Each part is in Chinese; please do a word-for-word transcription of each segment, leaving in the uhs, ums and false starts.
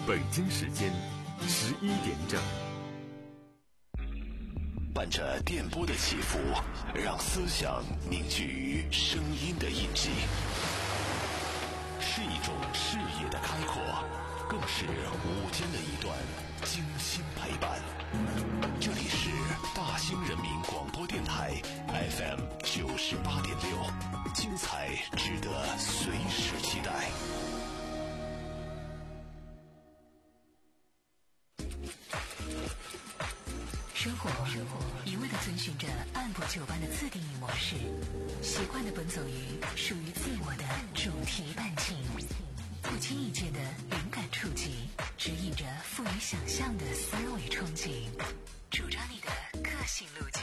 北京时间十一点整。 伴着电波的起伏，让思想凝聚于声音的印记，是一种视野的开阔，更是午间的一段精心陪伴。这里是大兴人民广播电台 F M 九十八点六，精彩值得随时期待。 生活一味地遵循着按部就班的自定义模式，习惯地奔走于属于自我的主题伴境，不经意间的灵感触及，指引着富于想象的思维憧憬，主张你的个性路径。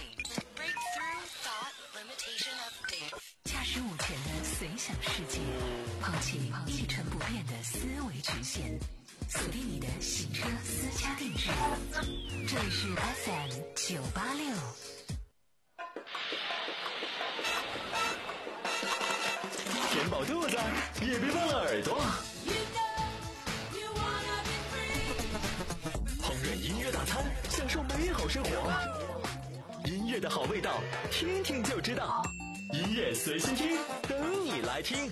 驾驶午前的随想世界，抛弃一成不变的思维局限，锁定你的行车私家定制。这里是 F M 九八六。 填饱肚子，也别忘了耳朵。烹饪音乐大餐，享受美好生活。音乐的好味道，听听就知道。音乐随心听，等你来听。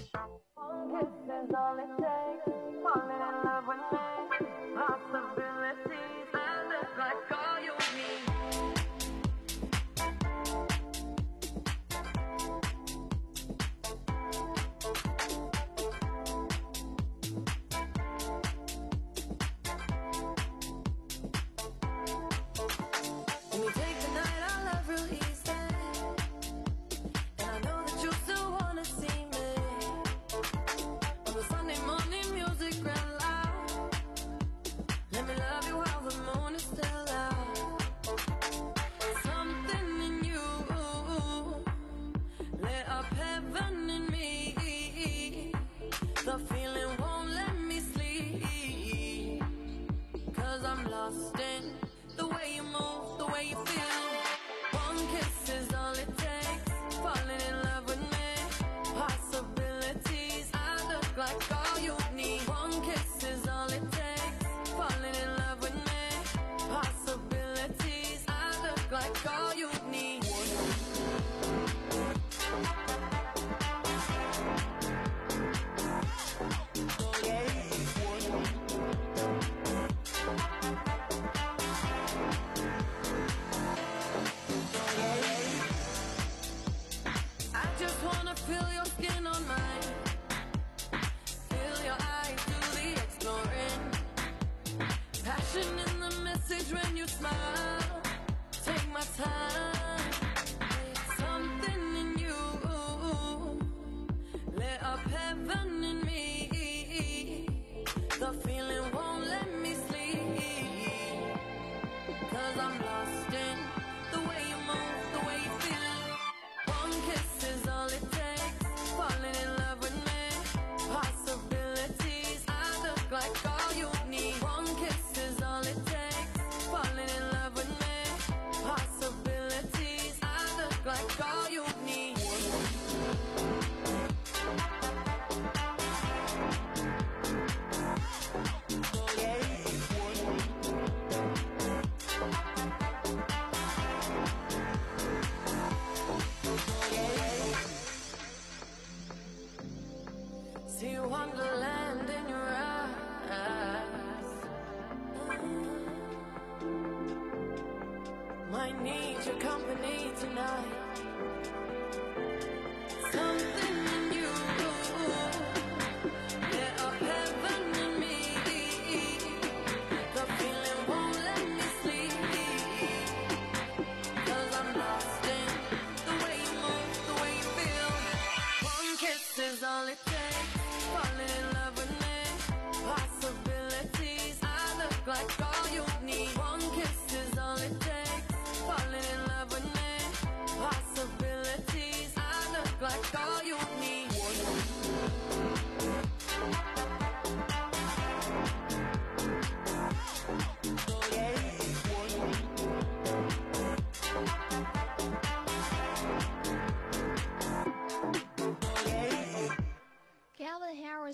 Possible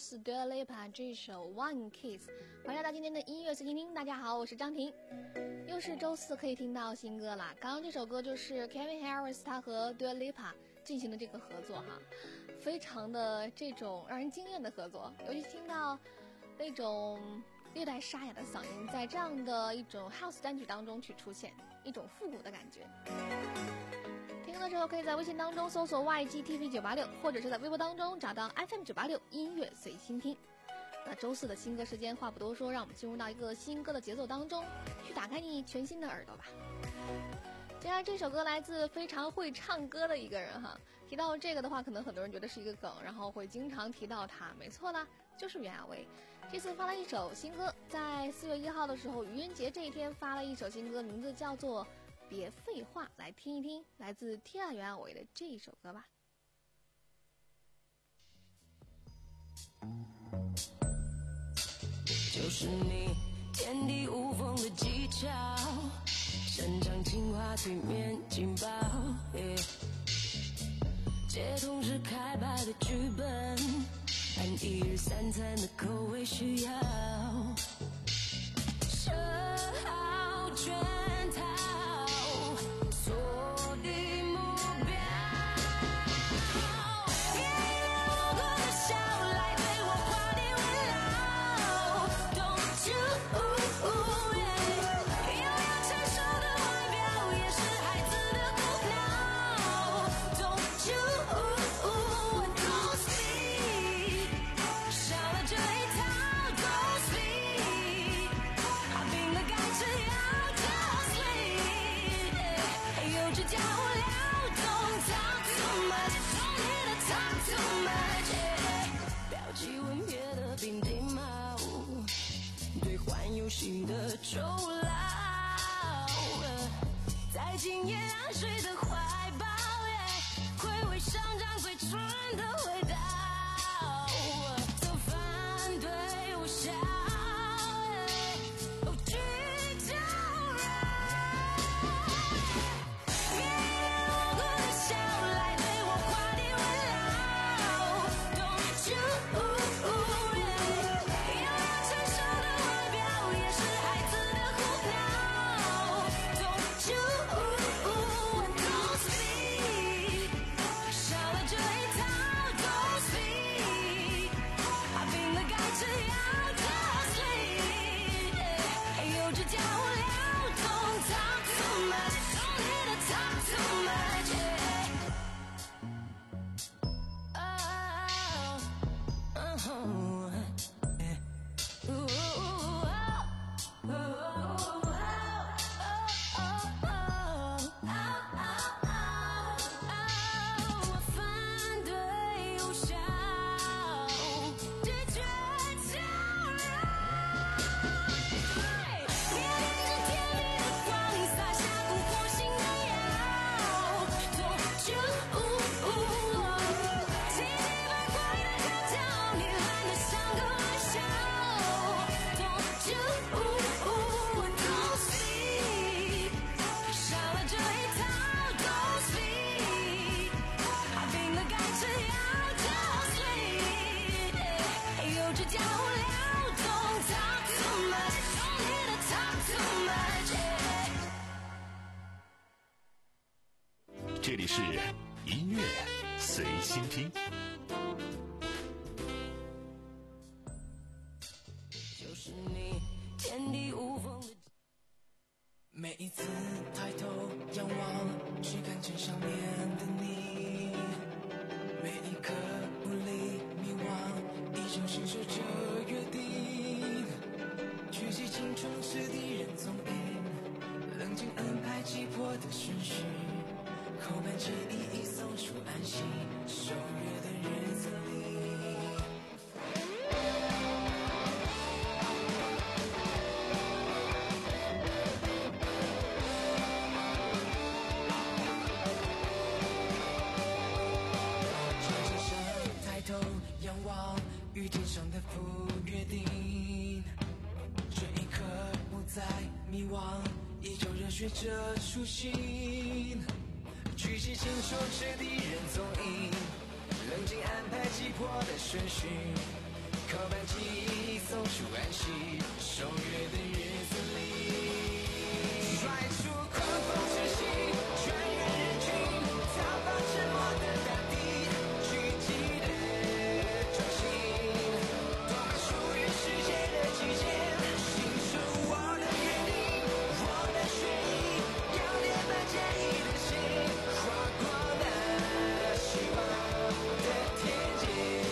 自 Dua Lipa 这首 One Kiss。欢迎来到今天的音乐随心听，大家好，我是张婷。又是周四可以听到新歌啦。刚刚这首歌就是 Kevin Harris 他和 Dua Lipa 进行的这个合作哈，非常的这种让人惊艳的合作，尤其听到那种略带沙哑的嗓音在这样的一种 house 单曲当中去出现，一种复古的感觉。听歌的时候可以在微信当中搜索 Y G T V 九八六， 或者是在微博当中找到 F M 九八六 音乐随心听。那周四的新歌时间话不多说，让我们进入到一个新歌的节奏当中，去打开你全新的耳朵吧。接下来这首歌来自非常会唱歌的一个人哈，提到这个的话可能很多人觉得是一个梗，然后会经常提到他，没错啦，就是袁娅维。这次发了一首新歌，在四月一号的时候，愚人节这一天发了一首新歌，名字叫做别废话，来听一听来自 Tia 袁娅维的这一首歌吧。 就是你天地无缝的技巧，擅长情话催眠劲爆， yeah. 接通是开摆的剧本，按一日三餐的口味需要，设好圈套，锁定目标，别让无辜的笑来对我画地为牢。Don't you有要成熟的外表，也是孩子的苦恼。Don't you don't speak， 少了这一套 Don't speak， 把病的改成要 Just sleep， 幼稚叫无聊 Don't talk too much， don't need to talk too much， yeah. 标记吻别的平底帽，兑换游戏的酬劳，在今夜安睡的怀抱，回味上张嘴唇的味道，则反对无效，不惧招扰，别让无辜的笑来对我画地为牢。Don't you有要成熟的外表，也是孩子的苦恼。Don't you don't speak， 少了这一套 Don't speak， 把病的改成要 Just sleep， 幼稚叫无聊 Don't talk too much， don't need to talk too much， yeah. oh, oh,我反对无效，拒绝招扰，别盯着甜蜜的光，撒下蛊惑性的药。Don't you， 七七八卦的口角，你懒得像个玩笑。Don't you don't speak， 少了这一套 Don't speak， 把病的改成要 Just sleep， 幼稚叫无聊 Don't talk too much， don't need to talk too much， yeah. 这里是音乐随心听。 就是你天地无缝的每一次抬头仰望，只看见上面的你，每一刻无力迷惘，依旧信守着约定，举起青春是敌人踪影，冷静安排急迫的顺序，扣满记忆已送出安息，守约的日子里。仰望雨天上的不约定，这一刻不再迷惘，依旧热血着初心，举起青手持敌人踪影，冷静安排急迫的顺序， 扣扳机送出安息，守约的日子里，甩出狂风之息，穿越人群，逃跑沉默的大地，聚集的中心，夺回属于世界的极限，形塑我的约定，我的血液，要点满坚毅的心，划过那希望的天际。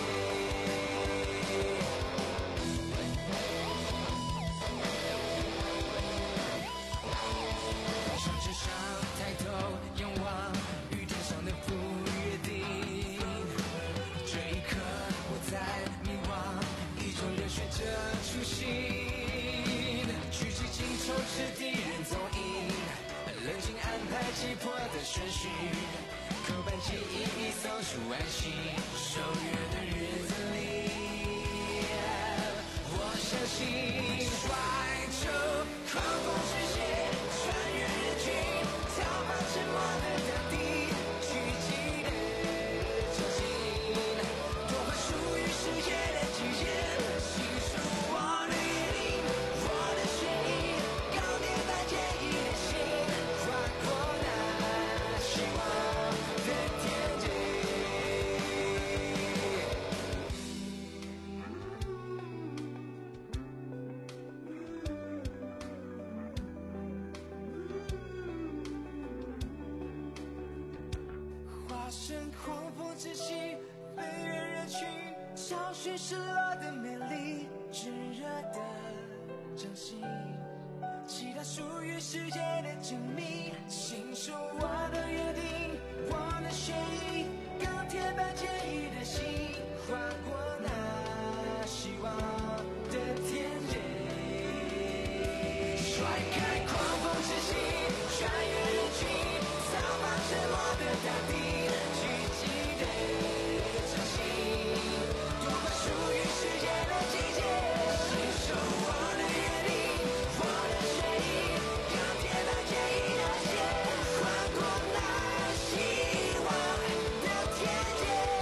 上车上抬头仰望，与天上的不约定。这一刻我在迷惘，一种热血着初心。举起镜抽至敌人踪影，冷静安排击破的顺序。扣扳机一一送出安息，守约的日子里，我相信甩出狂风之线，穿越人群，逃跑沉默的大地，聚集的中心，夺回属于世界的极限，形塑我的约定，我的血液，高点般坚毅的心，划过那希望的天际。化身狂风之息，飞越人群，找寻失落的美丽，炙热的掌心，期待属于世界的证明，形塑我的约定，我的血液，钢铁般坚毅的心，划过那希望的天际。甩开狂风之息，穿越人群，逃跑沉默的大地，聚集的中心，夺回属于世界的境界，形塑我的约定，我的血液，钢铁般坚毅的线，划过那希望的天际。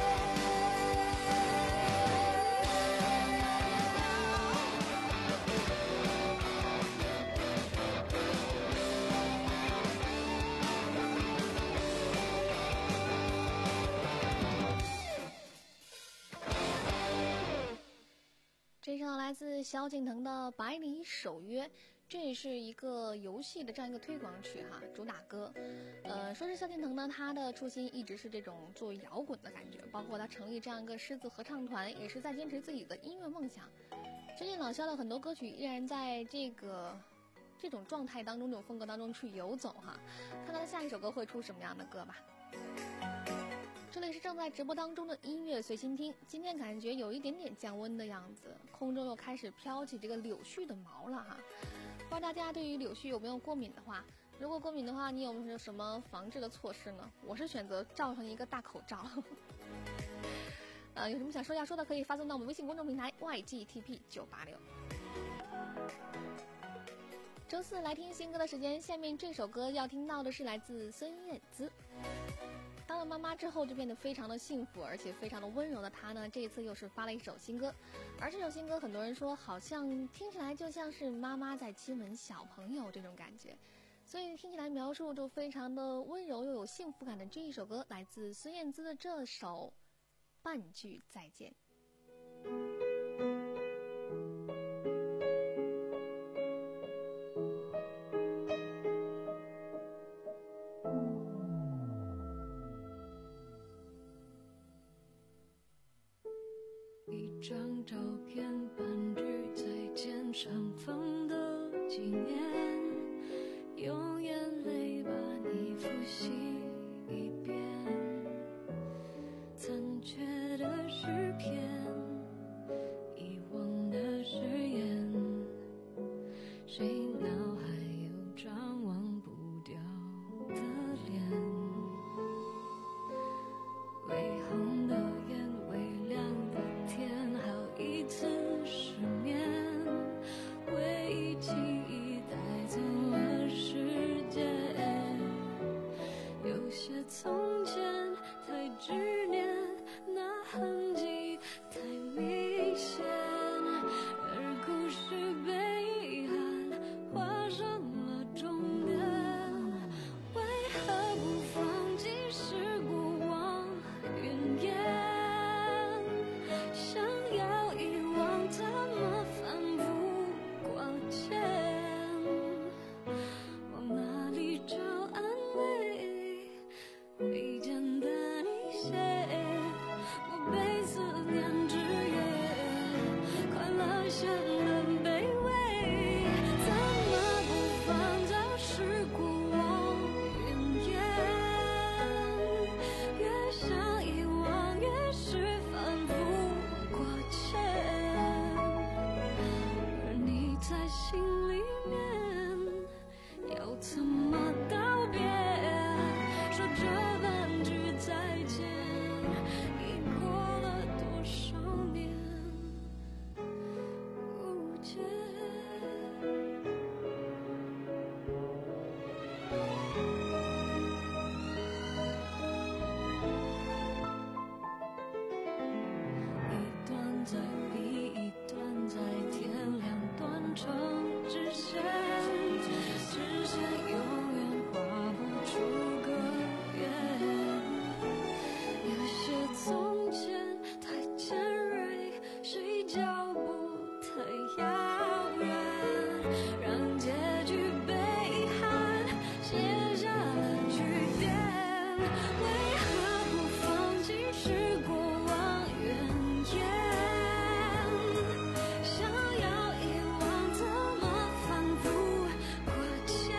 这首来自萧敬腾的《百里守约》，这也是一个游戏的这样一个推广曲哈，主打歌。呃，说是萧敬腾呢，他的初心一直是这种做摇滚的感觉，包括他成立这样一个狮子合唱团，也是在坚持自己的音乐梦想。最近老萧的很多歌曲依然在这个这种状态当中、这种风格当中去游走哈，看他的下一首歌会出什么样的歌吧。这里是正在直播当中的音乐随心听，今天感觉有一点点降温的样子，空中又开始飘起这个柳絮的毛了哈。不知道大家对于柳絮有没有过敏的话，如果过敏的话，你有没有什么防治的措施呢？我是选择罩上一个大口罩。呃，有什么想说要说的，可以发送到我们微信公众平台 Y G T P 九八六。周四来听新歌的时间，下面这首歌要听到的是来自孙燕姿。当了妈妈之后就变得非常的幸福，而且非常的温柔的她呢，这一次又是发了一首新歌，而这首新歌很多人说好像听起来就像是妈妈在亲吻小朋友这种感觉，所以听起来描述就非常的温柔又有幸福感的这一首歌，来自孙燕姿的这首《半句再见》。 一张照片，半句再见，上方的纪念，用眼泪把你复习一遍，残缺的诗篇，遗忘的誓言，谁脑海有张忘不掉的脸，微红的眼，微亮的天，好一次失眠，回忆记忆带走了时间，有些从前太执念，那痕迹太明显。 心里面，要怎么道别？说这半句再见，已过了多少年？无解。一段在比一段在，天亮断成直线，直线永远画不出个圆。有些从前太尖锐，谁脚步太遥远，让结局被遗憾写下了句点。为何不放弃是过往云烟？想要遗忘，怎么反复挂牵？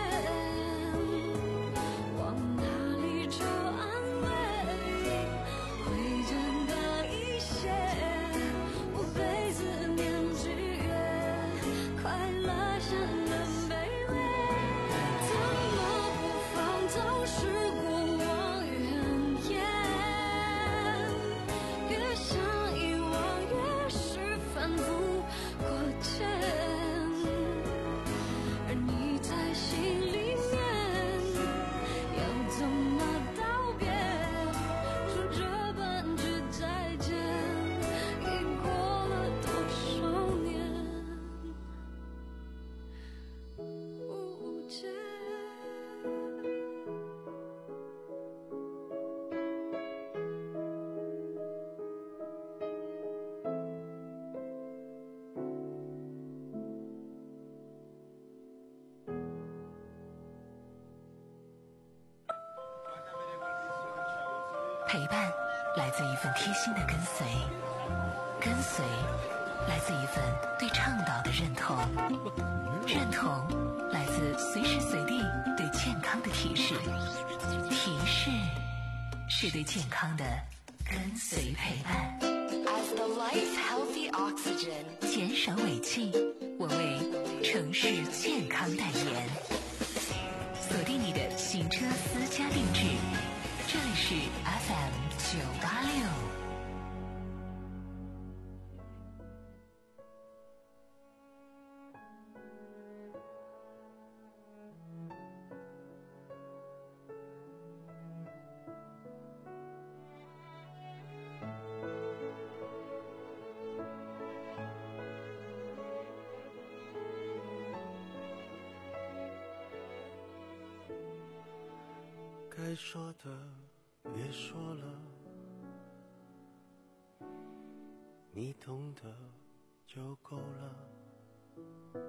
往哪里找安慰？会真的一些，我被思念制约，快乐显得卑微。怎么不放走是过往云烟？越想遗忘，越是反复挂牵，而你在心里面，要怎么道别？说这半句再见，已过了多少年？无解。 陪伴来自一份贴心的跟随，跟随来自一份对倡导的认同，认同来自随时随地对健康的提示，提示是对健康的跟随陪伴。 As the life healthy oxygen， 减少尾气，我为城市健康代言。锁定你的行车私家定制，这里是 F M 九八六。 该说的别说了，你懂得就够了。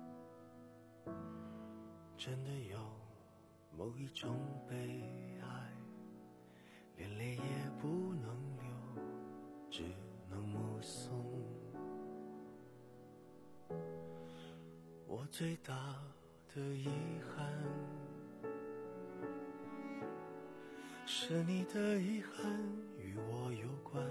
真的有某一种悲哀，连泪也不能流，只能目送。我最大的遗憾，是你的遗憾与我有关，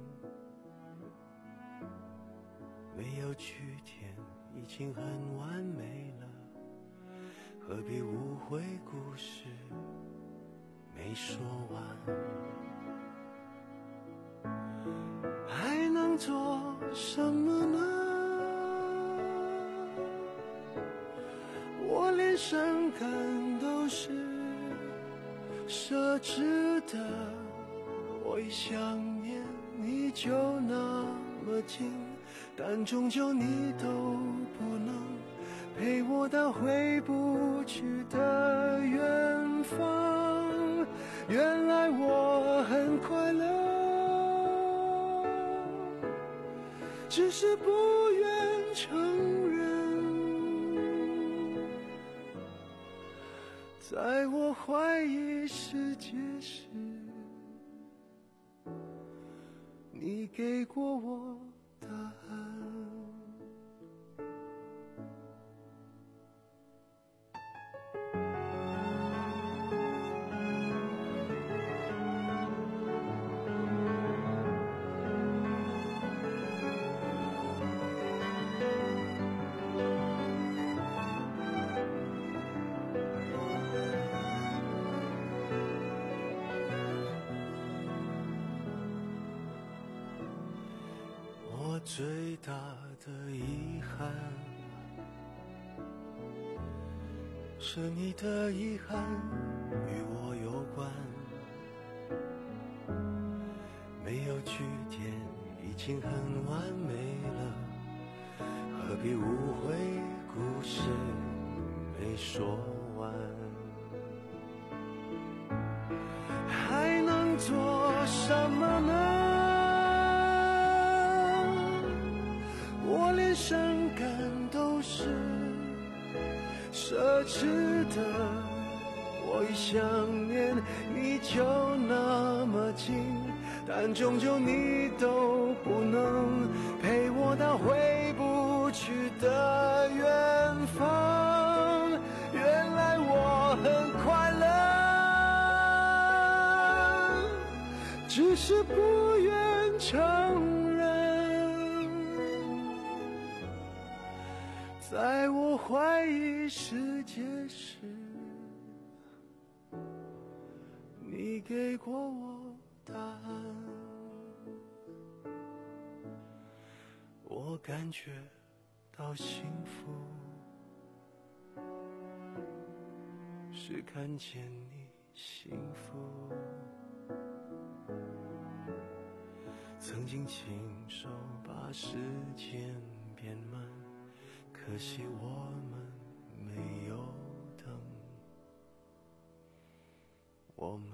没有句点已经很完美了，何必误会故事没说完？还能做什么呢？我连伤感都是奢侈的，我一想念你就那么近，但终究你都不能陪我到回不去的远方。原来我很快乐，只是不愿承认。在我怀疑世界时，你给过我答案。 最大的遗憾，是你的遗憾与我有关，没有句点已经很完美了，何必误会故事没说完，还能做什么呢？我连伤感都是奢侈的，我一想念你就那么近，但终究你都不能陪我到回不去的远方。原来我很快乐，只是不愿承认，在我怀疑世界时，你给过我答案，我感觉到幸福，是看见你幸福，曾经亲手把时间变慢，可惜我们没有等，我们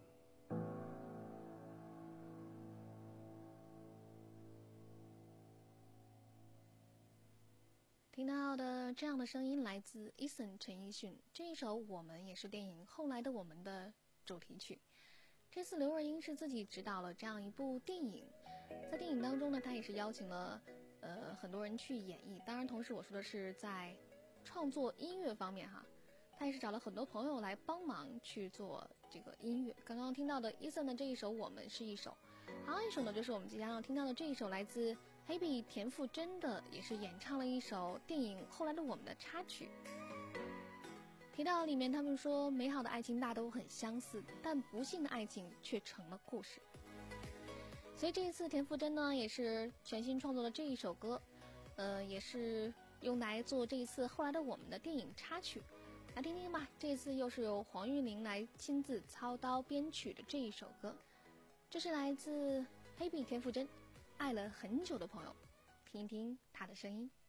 听到的这样的声音来自 Eason 陈奕迅，这一首《我们》也是电影《后来的我们》的主题曲。这次刘若英是自己执导了这样一部电影，在电影当中呢，她也是邀请了呃很多人去演绎，当然同时我说的是在创作音乐方面哈，她也是找了很多朋友来帮忙去做这个音乐。刚刚听到的 Eason 的这一首《我们》是一首，还有一首呢就是我们即将要听到的这一首来自黑笔田馥甄的，也是演唱了一首电影《后来的我们》的插曲。提到里面他们说，美好的爱情大都很相似，但不幸的爱情却成了故事。所以这一次田馥甄呢也是全新创作了这一首歌，呃，也是用来做这一次《后来的我们》的电影插曲。来听听吧，这一次又是由黄韵玲来亲自操刀编曲的这一首歌，这是来自黑笔田馥甄爱了很久的朋友，听一听他的声音。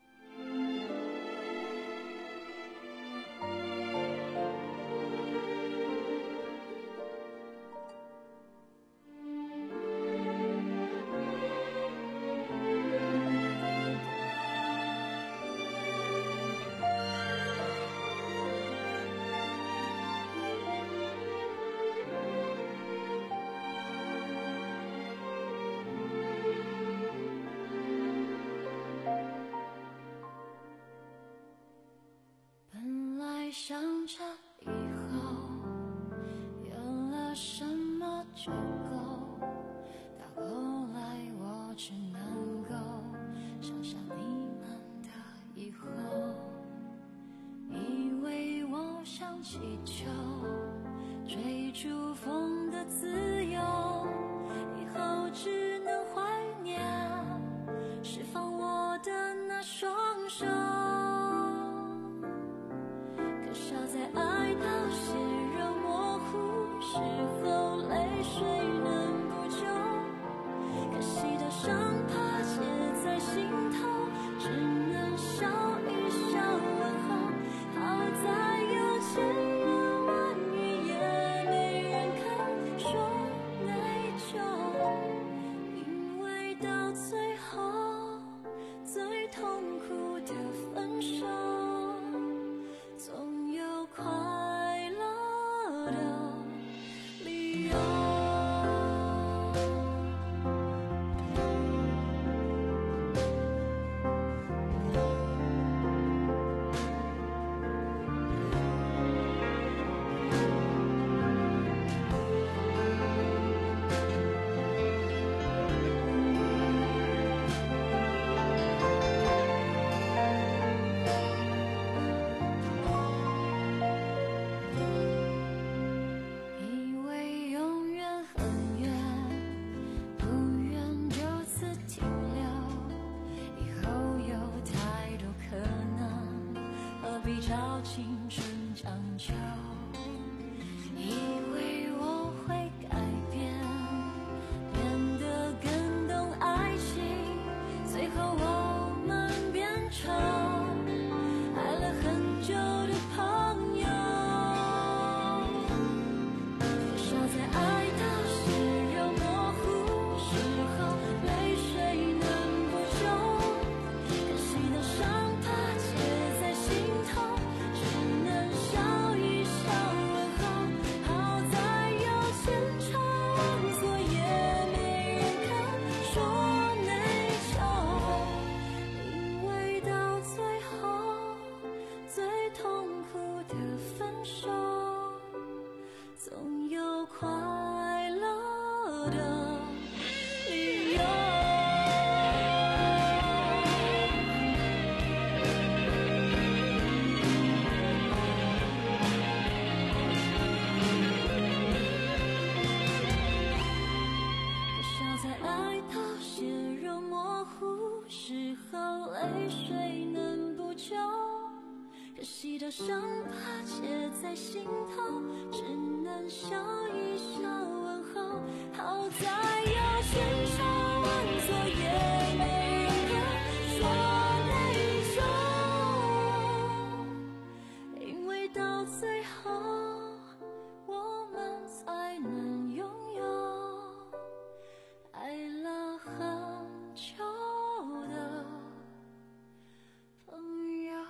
想着以后有了什么就够，到后来我只能够想象你们的以后，以为我像气球追逐风的自由，以后只能怀念释放我的那双手，少在爱到血肉模糊时候，泪水能补救，可惜的伤疤结在心头，只能笑一笑问候，好在有情人到青春长桥，以为我会改变，变得更懂爱情，最后我们变成爱了很久的朋友。多少在爱到血肉模糊时候，泪水能不救，可惜的伤疤结在心头，只能笑一笑问候。好在有千差万错，也没人肯说内疚，因为到最后最痛苦的分手，总有快乐的理由。多少在爱到血肉模糊时候，泪水能补救，可惜的伤疤结在心头，只能笑一笑问候。好在有千差万错，也没人肯说内疚，因为到最后我们才能拥有爱了很久的朋友。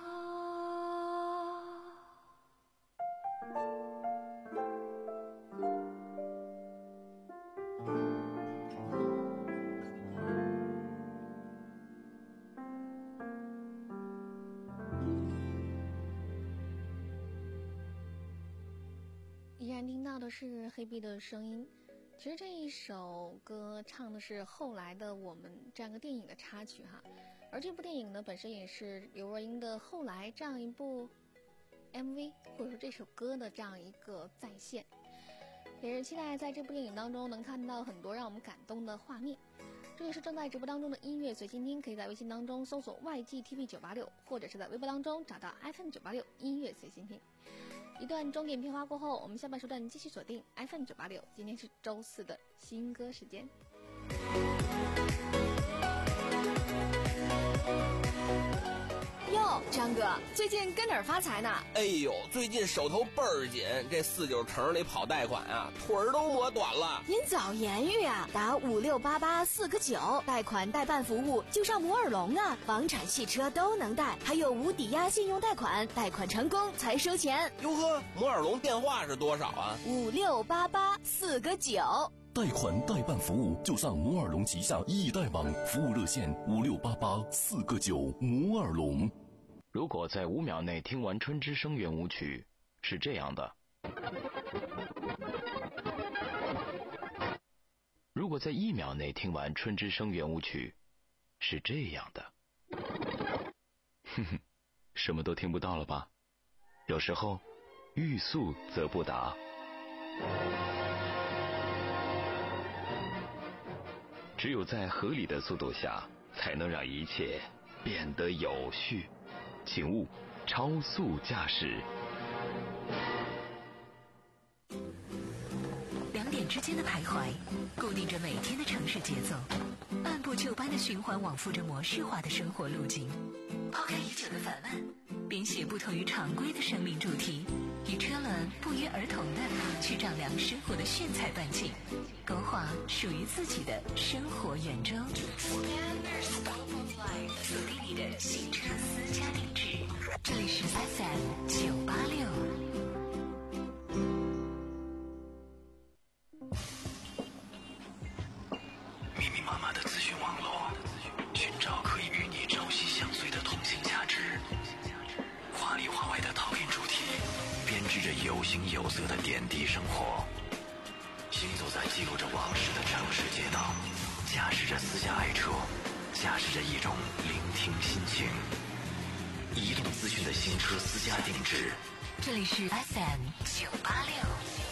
依然听到的是黑碧的声音。其实这一首歌唱的是后来的我们这样一个电影的插曲哈，而这部电影呢本身也是刘若英的后来这样一部 M V 或者说这首歌的这样一个再现，也是期待在这部电影当中能看到很多让我们感动的画面。这也是正在直播当中的音乐随心听，可以在微信当中搜索 Y G T V 九八六，或者是在微博当中找到 F M 九八六音乐随心听。一段钟点片花过后，我们下半时段继续锁定 F M 九八六，今天是周四的新歌时间。 哟，张哥，最近跟哪儿发财呢？ 哎呦，最近手头倍儿紧，这四九城里跑贷款啊，腿儿都磨短了。 您早言语啊，打五六八八四个九，贷款代办服务就上摩尔龙啊，房产、汽车都能贷，还有无抵押信用贷款，贷款成功才收钱。 哟呵，摩尔龙电话是多少啊？ 五六八八四个九。 贷款代办服务就上摩尔龙旗下易贷网，服务热线五六八八四个九。摩尔龙。 如果在五秒内听完春之声圆舞曲，是这样的；如果在一秒内听完春之声圆舞曲，是这样的。哼哼，什么都听不到了吧？有时候，欲速则不达。只有在合理的速度下，才能让一切变得有序。请勿超速驾驶。 两点之间的徘徊，固定着每天的城市节奏，按部就班的循环往复着模式化的生活路径。抛开已久的烦闷，编写不同于常规的生命主题，与车轮不约而同的去丈量生活的炫彩半径，勾画属于自己的生活圆周。锁定你的新车私家定制，这里是 F M 九八六。 密密麻麻的资讯网络，寻找可以与你朝夕相随的通信价值。华里华外的套印主题，编织着有形有色的点滴生活。行走在记录着往事的城市街道，驾驶着私家爱车，驾驶着一种聆听心情。移动资讯的新车私家定制， 这里是 F M 九八六。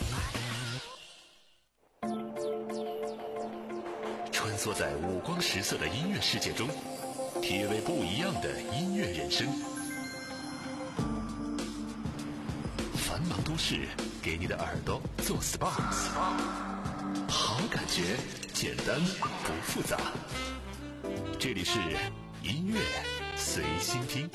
穿梭在五光十色的音乐世界中，体味不一样的音乐人生。 繁忙都市，给你的耳朵做 S P A， 好感觉，简单不复杂。这里是音乐随心听。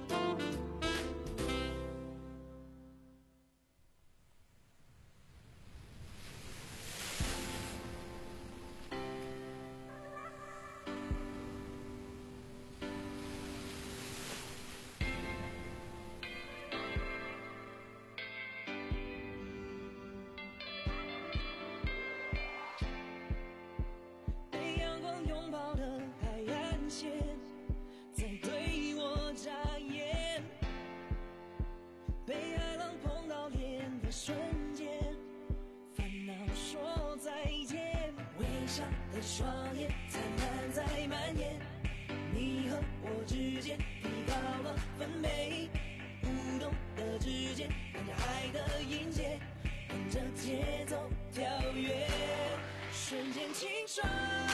双眼灿烂在蔓延，你和我之间提高了分贝，舞动的指尖跟着爱的音节，跟着节奏跳跃，瞬间清爽，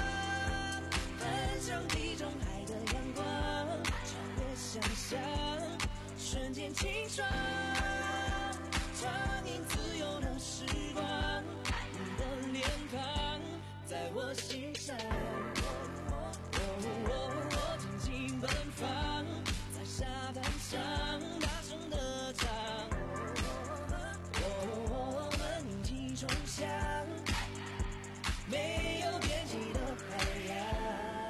奔向地中海的阳光，超越想象，瞬间清爽，畅饮自由的时光，你的脸庞在我心上，哦哦我尽情奔放，在沙滩上大声的唱，哦我们一起冲向没有边际的海洋。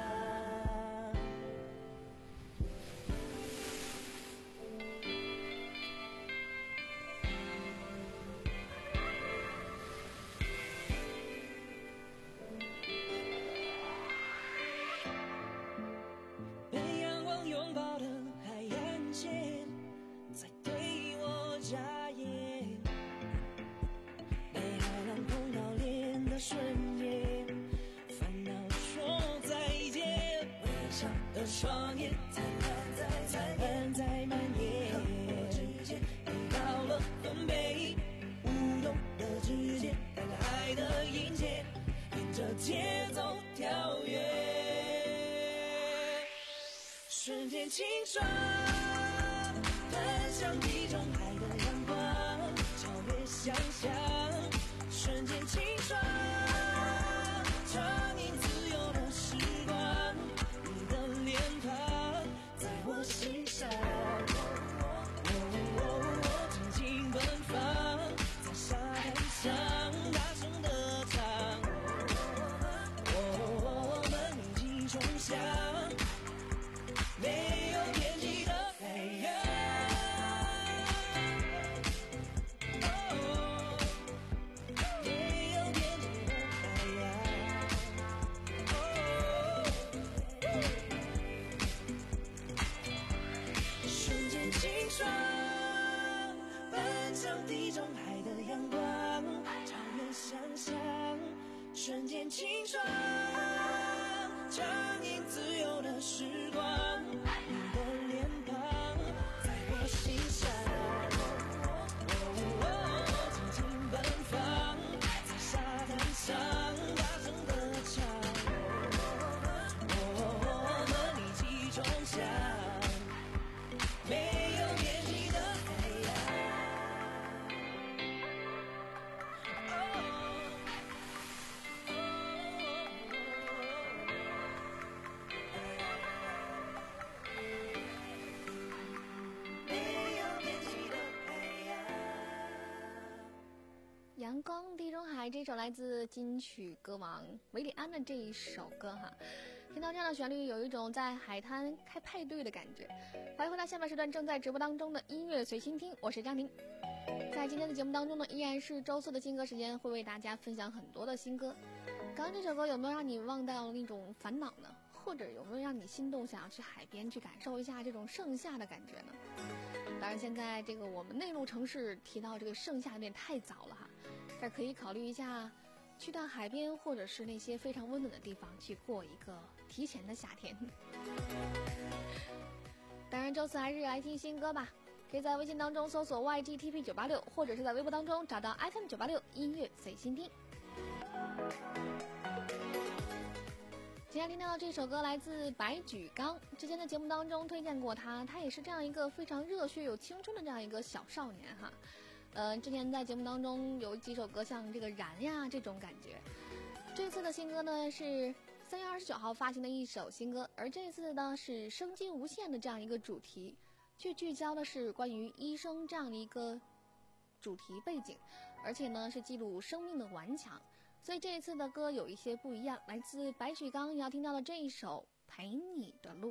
双眼灿烂在灿烂在蔓延，和我之间提高了分贝，舞动的指尖带着爱的音节，跟着节奏跳跃，瞬间清爽，奔向地中海的阳光，超越想象，瞬间清爽，畅饮自由的时光，欣赏，哦我尽情奔放，在沙滩上大声的唱，哦我们一起冲向没有边际的海洋，哦没有边际的海洋，哦清爽，奔向地中海的阳光，超越想象，瞬间清爽，畅饮自由的时光，你的脸庞在我心上，哦尽情奔放，在沙滩上大声的唱，哦我们一起冲向没阳光地中海这首来自金曲歌王韦礼安的这一首歌哈，听到这样的旋律，有一种在海滩开派对的感觉。欢迎回到下半时段正在直播当中的音乐随心听，我是张宁。在今天的节目当中呢，依然是周四的新歌时间，会为大家分享很多的新歌。刚刚这首歌有没有让你忘掉那种烦恼呢？或者有没有让你心动，想要去海边去感受一下这种盛夏的感觉呢？当然现在这个我们内陆城市提到这个盛夏有点太早了哈，但可以考虑一下去到海边或者是那些非常温暖的地方去过一个提前的夏天。当然周四还是来听新歌吧，可以在微信当中搜索 Y G T P 九八六， 或者是在微博当中找到 F M 九八六 音乐随心听。今天听到这首歌来自白举纲，之前的节目当中推荐过他，他也是这样一个非常热血有青春的这样一个小少年哈。 呃，之前在节目当中有几首歌像这个燃呀这种感觉。这次的新歌呢是三月二十九号发行的一首新歌，而这次呢是生机无限的这样一个主题，却聚焦的是关于医生这样的一个主题背景，而且呢是记录生命的顽强。所以这一次的歌有一些不一样，来自白举纲要听到的这一首《陪你的路》。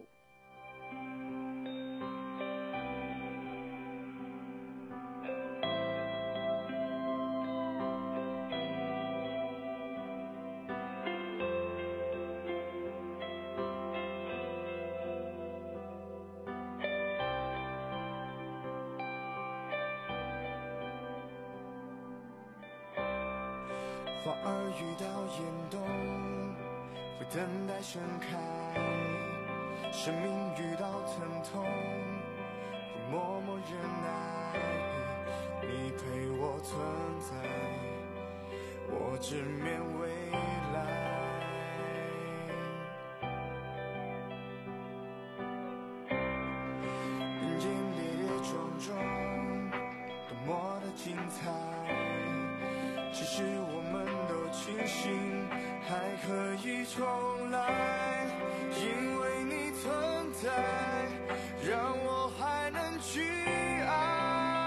花儿遇到严冬，会等待盛开；生命遇到疼痛，会默默忍耐。你陪我存在，我直面未来。人间跌跌撞撞，多么的精彩。其实我们都庆幸还可以重来，因为你存在，让我还能去爱。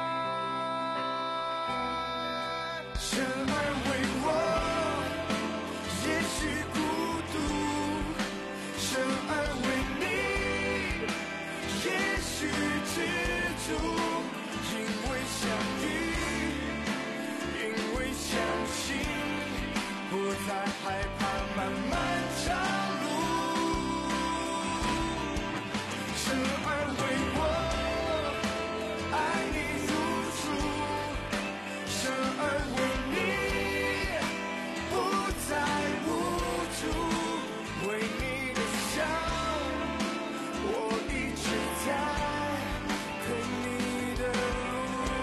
生而为我，也许孤独；生而为你，也许知足。因为相遇，因为相信，不再害怕漫漫长路。生而为我，爱你如初；生而为你，不再无助。为你的笑，我一直在陪你的路。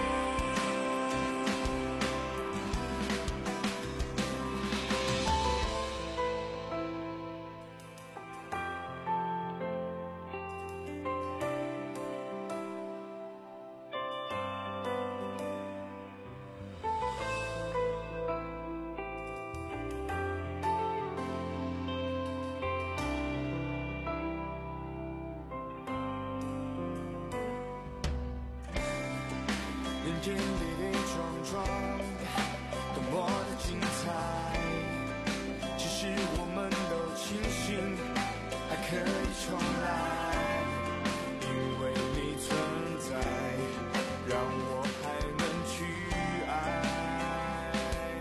人间跌跌撞撞，多么的精彩。其实我们都庆幸还可以重来，因为你存在，让我还能去爱。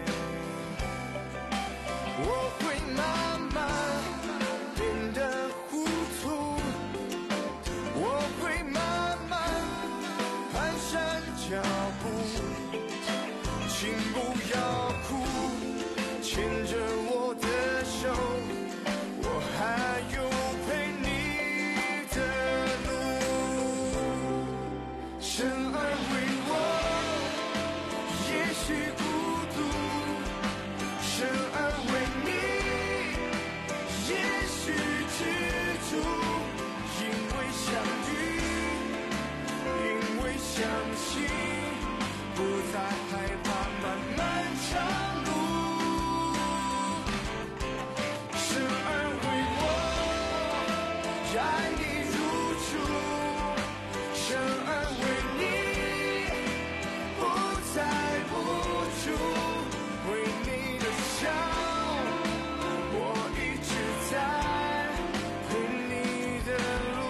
我会慢慢变得糊涂，我会慢慢蹒跚脚步，请不要哭，牵着我的手，我还有陪你的路。生而为我，也许孤独；生而为你，也许知足。因为相遇，因为相信，不再害怕漫漫长路。生而为我，爱你如初；生而为你，不再无助。为你的笑，我一直在陪你的路。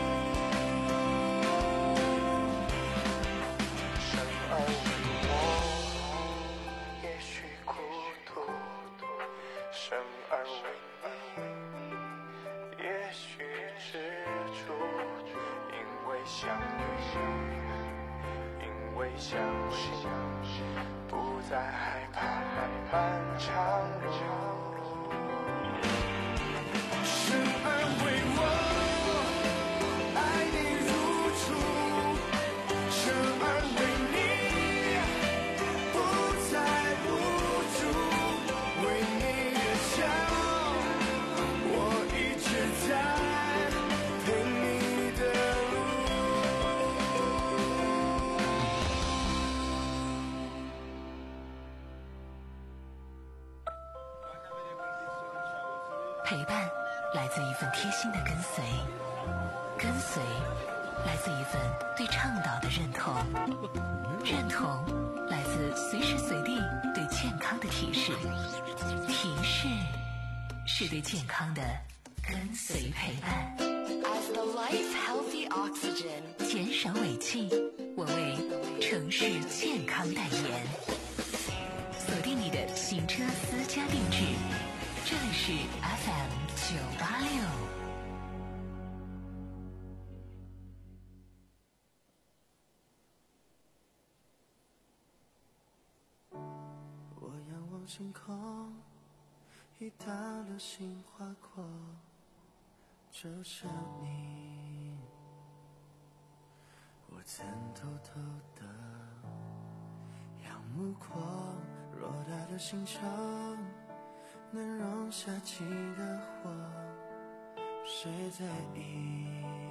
生而为我，也许孤独；生而为你，也许知足。因为相遇，因为相信，不再害怕漫漫长路。生而为我，爱你如初；生而为你，不再无助。为你的笑，我一直在陪你的路。 陪伴来自一份贴心的跟随，跟随来自一份对倡导的认同，认同来自随时随地对健康的提示，提示是对健康的跟随陪伴。 As the life healthy oxygen， 减少尾气，我为城市健康代言。锁定你的行车私家定制，这里是 F M 九八六。 我仰望星空，一道流星划过，就是你。我曾偷偷的仰慕过，偌大的星球能容下几个我，谁在意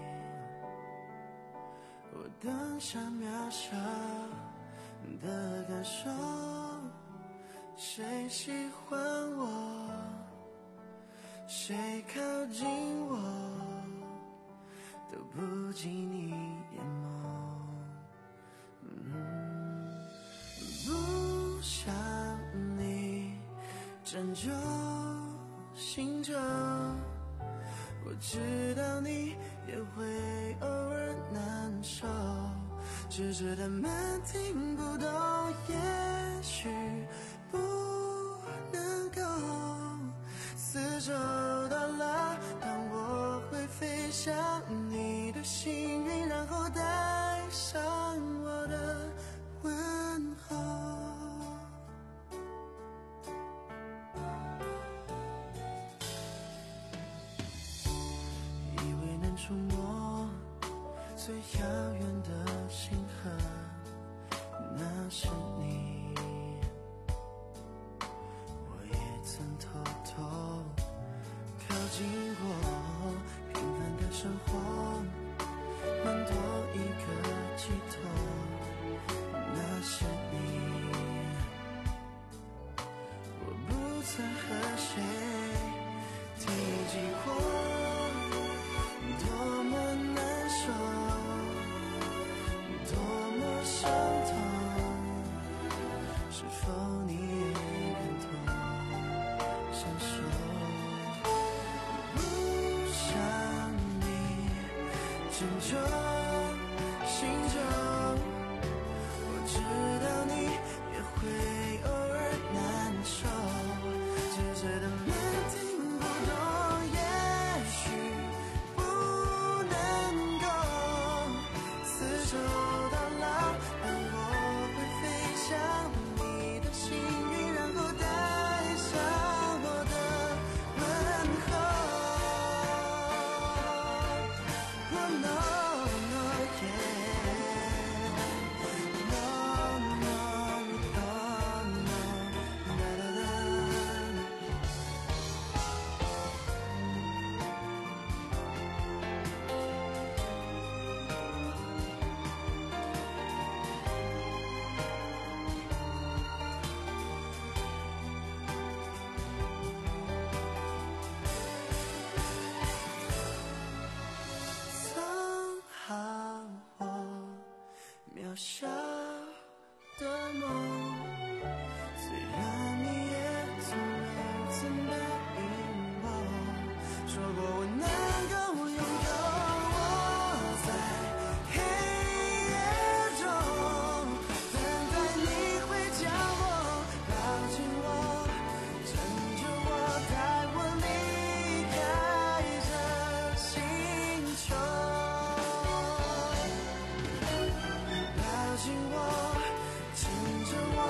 我当下渺小的感受？谁喜欢我，谁靠近我，都不及你眼眸。嗯，不想你拯救星球，我知道你也会偶尔难受，只是他们听不懂，也许不能够厮守到老。当我会飞向你的幸运，然后带上我的问候。以为能触摸最遥远的星河，那是你。我也曾偷偷靠近过，平凡的生活能多一个寄托，那是你。我不曾和谁提及过多么难受，多么伤痛，是否你也感同身受？不想你拯救星球，我知道你也会偶尔难受，只是他们听不懂，也许不能够厮守到老。但我会飞向你的幸运，然后带上我的问候。Oh no no yeah no no no no da da da。somehow 我渺小的梦，虽然你也从未曾答应我，说过我能够拥有。我在黑夜中等待你会将我抱紧我，拯救我，带我离开这星球，抱紧我，牵着我。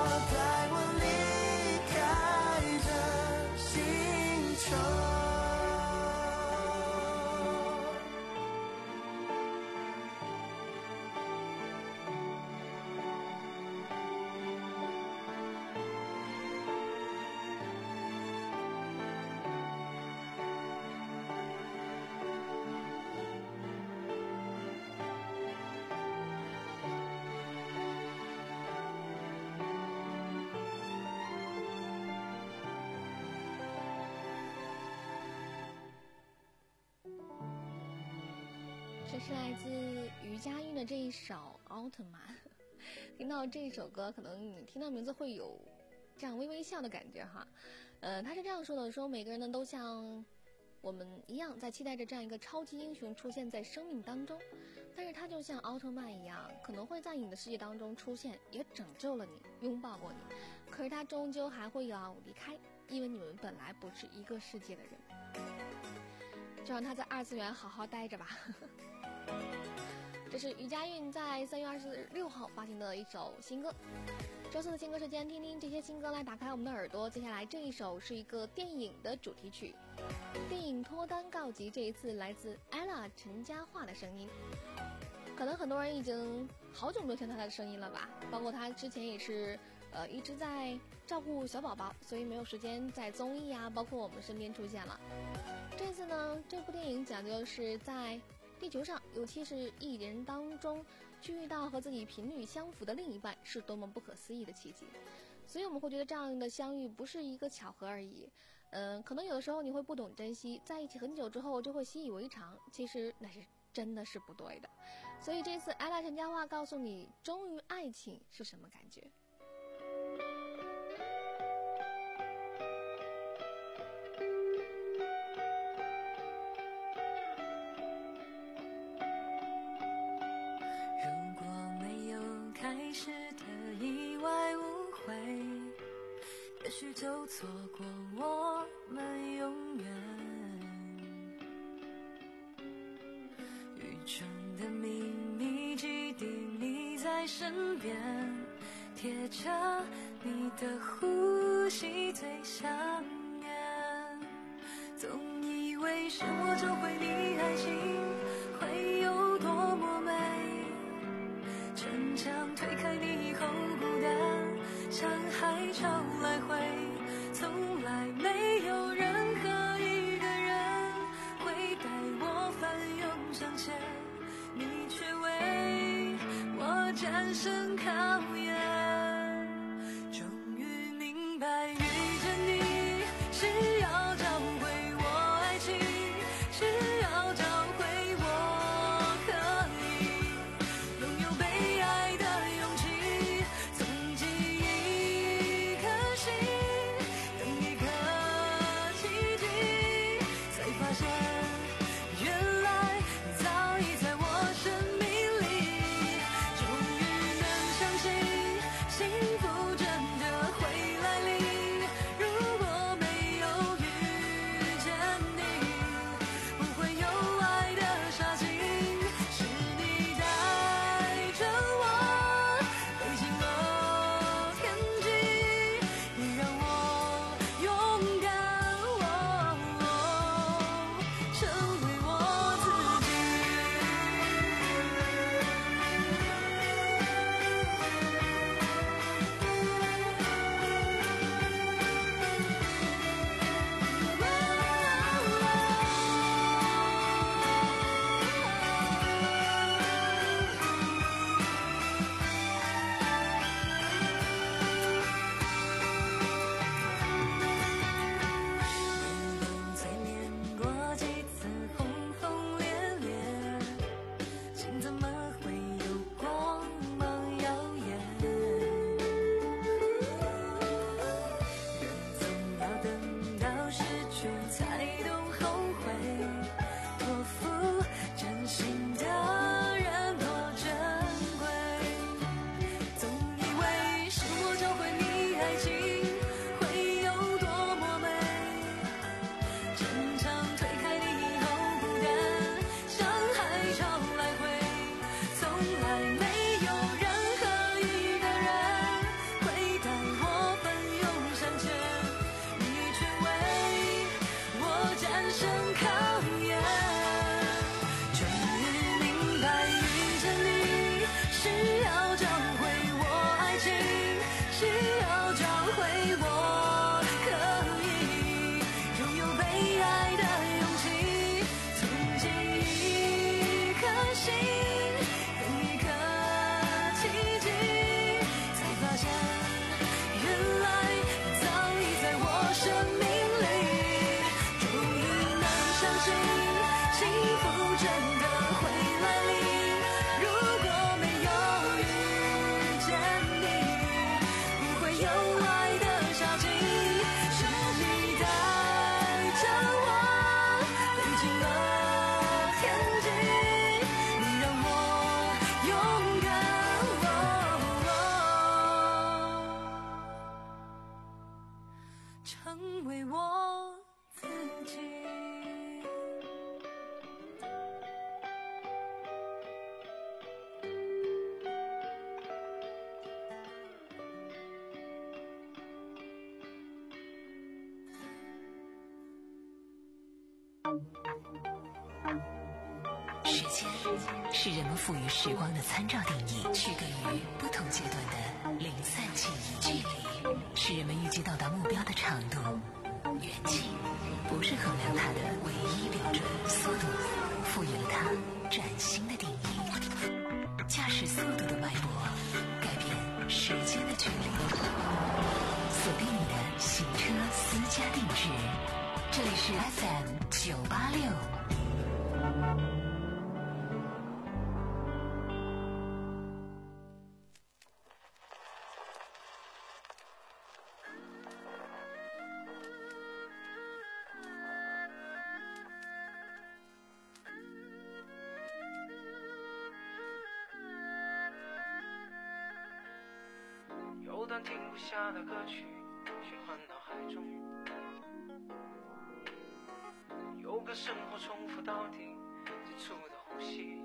这是来自余佳韵的这一首《奥特曼》。听到这一首歌，可能你听到名字会有这样微微笑的感觉哈。呃，他是这样说的：说每个人呢都像我们一样，在期待着这样一个超级英雄出现在生命当中，但是他就像奥特曼一样，可能会在你的世界当中出现，也拯救了你，拥抱过你，可是他终究还会要离开，因为你们本来不是一个世界的人。就让他在二次元好好待着吧。这是余佳韵在三月二十六号发行的一首新歌。周四的新歌时间，听听这些新歌来打开我们的耳朵。接下来这一首是一个电影的主题曲，电影脱单告急，这一次来自 ella 陈嘉桦的声音。可能很多人已经好久没有听到她的声音了吧，包括她之前也是呃一直在照顾小宝宝，所以没有时间在综艺啊包括我们身边出现了。这次呢，这部电影讲究是在地球上，尤其是艺人当中去遇到和自己频率相符的另一半，是多么不可思议的奇迹。所以我们会觉得这样的相遇不是一个巧合而已。嗯、呃，可能有的时候你会不懂珍惜，在一起很久之后就会习以为常，其实那是真的是不对的。所以这次ella陈嘉桦告诉你，忠于爱情是什么感觉。 也许就错过我们永远，愚蠢的秘密基地，你在身边，贴着你的呼吸最想念。总以为是我找回你爱情会有多么美，逞强推开你以后孤单像海潮来回，从来没有任何一个人会带我翻涌向前，你却为我战胜考验。终于明白，遇见你是要找回我爱情，是要找回我可以拥有被爱的勇气，从记忆等一个奇迹，才发现原来你早已在我生命里。终于能相信时间是人们赋予时光的参照定义，区隔于不同阶段的零散记忆。距离是人们预计到达目标的长度，远近不是衡量它的唯一标准，速度赋予了它崭新的定义。驾驶速度的脉搏改变时间的距离，锁定你的行车私家定制，这里是 F M 九八六。 有段停不下的歌曲循环脑海中，有个生活重复到底最初的呼吸。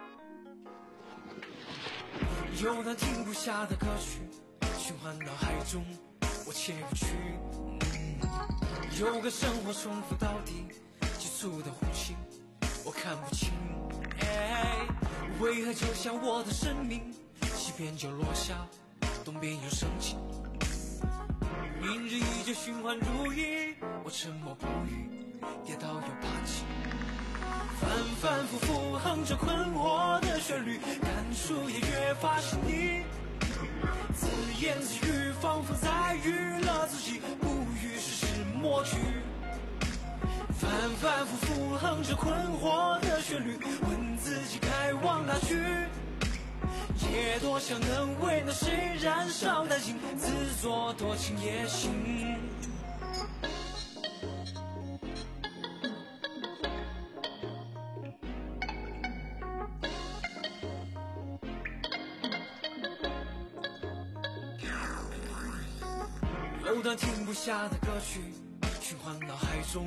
有段停不下的歌曲循环脑海中，我切不去、嗯、有个生活重复到底最初的呼吸，我看不清、哎、为何就像我的生命西边就落下，东边又升起，明日依旧循环如一，我沉默不语，跌倒又爬起，反反复复哼着困惑的旋律，感触也越发细腻，自言自语仿佛在娱乐自己，不与世事默剧，反反复复哼着困惑的旋律，问自己该往哪去，也多想能为那谁燃烧殆尽，自作多情也行。有段停不下的歌曲循环脑海中，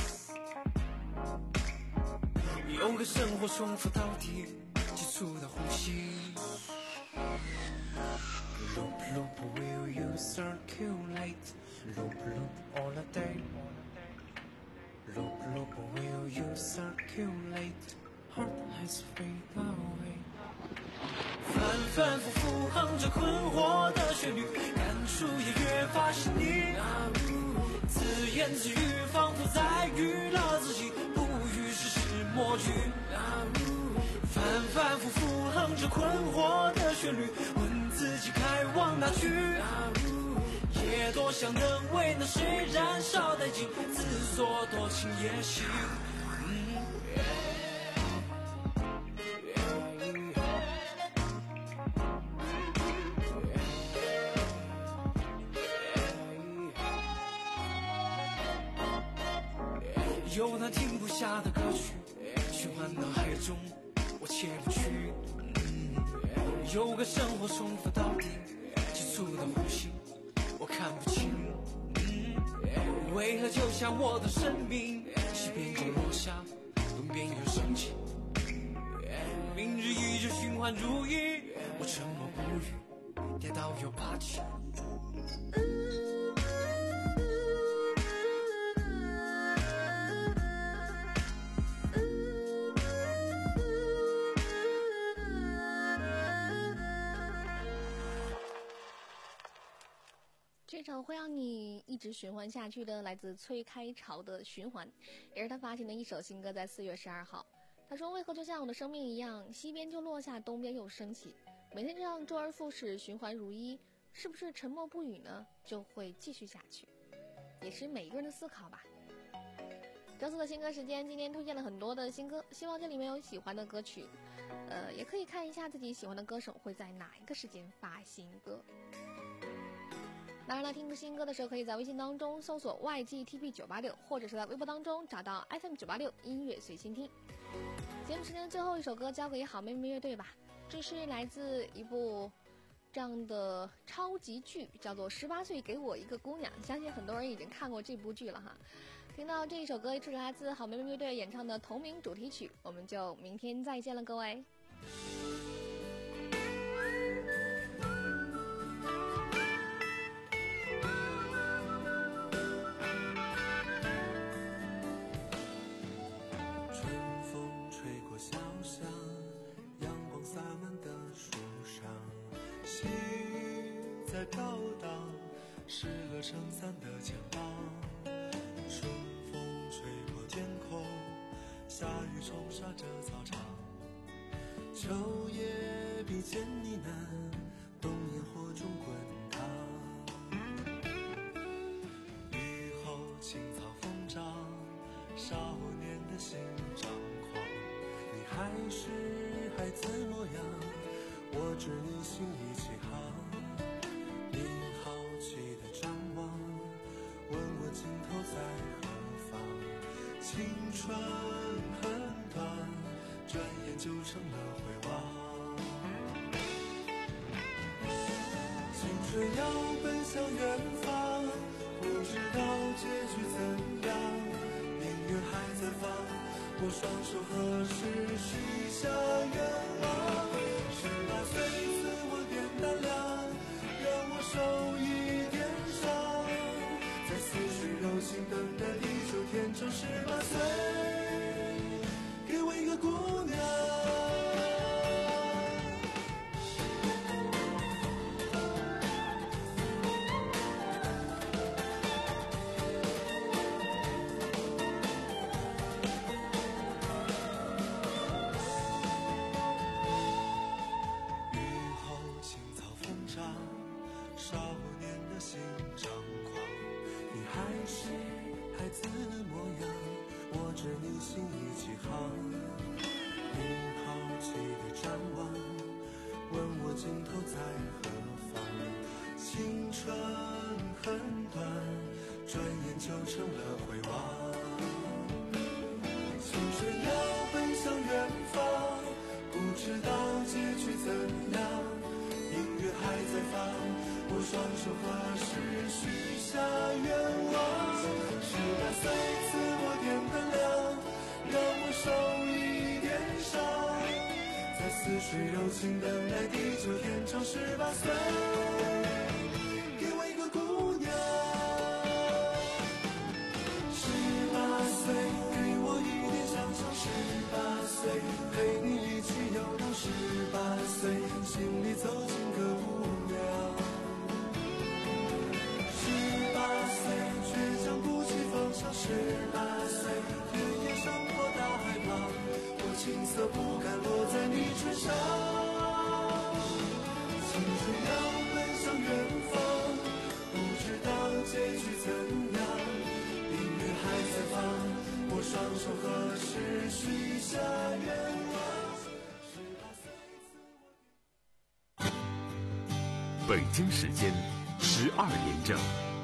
有个生活重复到底基础的呼吸。Loop loop will you circulate? Loop loop all the day. Loop loop will you circulate? Heart has fade away. 反反复复哼着困惑的旋律，感触也越发细腻，自言自语仿佛在娱乐自己，不与世事默剧，反反复复哼着困惑的旋律，问自己该往哪去，也多想能为那谁燃烧殆尽，自作多情也行。有那停不下的歌曲循环脑海中，我切不去、嗯、有个生活重复到底基础的呼吸，我看不清、嗯、为何就像我的生命西边就落下，东边又升起，明日依旧循环如一，我沉默不语，跌倒又爬起。 这首会让你一直循环下去的，来自崔开潮的《循环》，也是他发行的一首新歌，在四月十二号。他说：“为何就像我的生命一样，西边就落下，东边又升起，每天这样周而复始，循环如一，是不是沉默不语呢？就会继续下去，也是每一个人的思考吧。”周四的新歌时间，今天推荐了很多的新歌，希望这里面有喜欢的歌曲，呃，也可以看一下自己喜欢的歌手会在哪一个时间发新歌。当然了，听新歌的时候，可以在微信当中搜索 Y G T P 九八六，或者是在微博当中找到 F M 九八六音乐随心听。节目时间的最后一首歌交给好妹妹乐队吧，这是来自一部这样的超级剧，叫做《十八岁给我一个姑娘》，相信很多人已经看过这部剧了哈。听到这一首歌，是来自好妹妹乐队演唱的同名主题曲，我们就明天再见了，各位。 在飘荡，湿了撑伞的肩膀。春风吹过天空，下雨冲刷着操场。秋叶比见呢喃，冬烟火中滚烫。雨后青草疯长，少年的心张狂。你还是孩子模样，我知你心已起航。你好奇的张望，问我尽头在何方。青春很短，转眼就成了回望。青春要奔向远方，不知道结局怎样。音乐还在放，我双手合十许下愿望。十八岁自我点胆量，让我受一点伤。在思绪柔情等待地久天长。十八岁，给我一个姑娘。尽头在何方？青春很短，转眼就成了回望。青春要奔向远方，不知道结局怎样。音乐还在放，我双手合十许下愿望。十八岁自我点胆量，让我受一点伤。在似水柔情等待地久天长。十八岁，给我一个姑娘。十八岁，给我一点想象。十八岁，陪你一起游荡。十八岁，心里走进个姑娘。十八岁，倔强不弃方向。十八岁，田野山坡大海旁，我青涩不敢落在你唇上。青春要奔向远方，不知道结局怎样。音乐还在放，我双手合十许下愿望。 北京时间十二点整。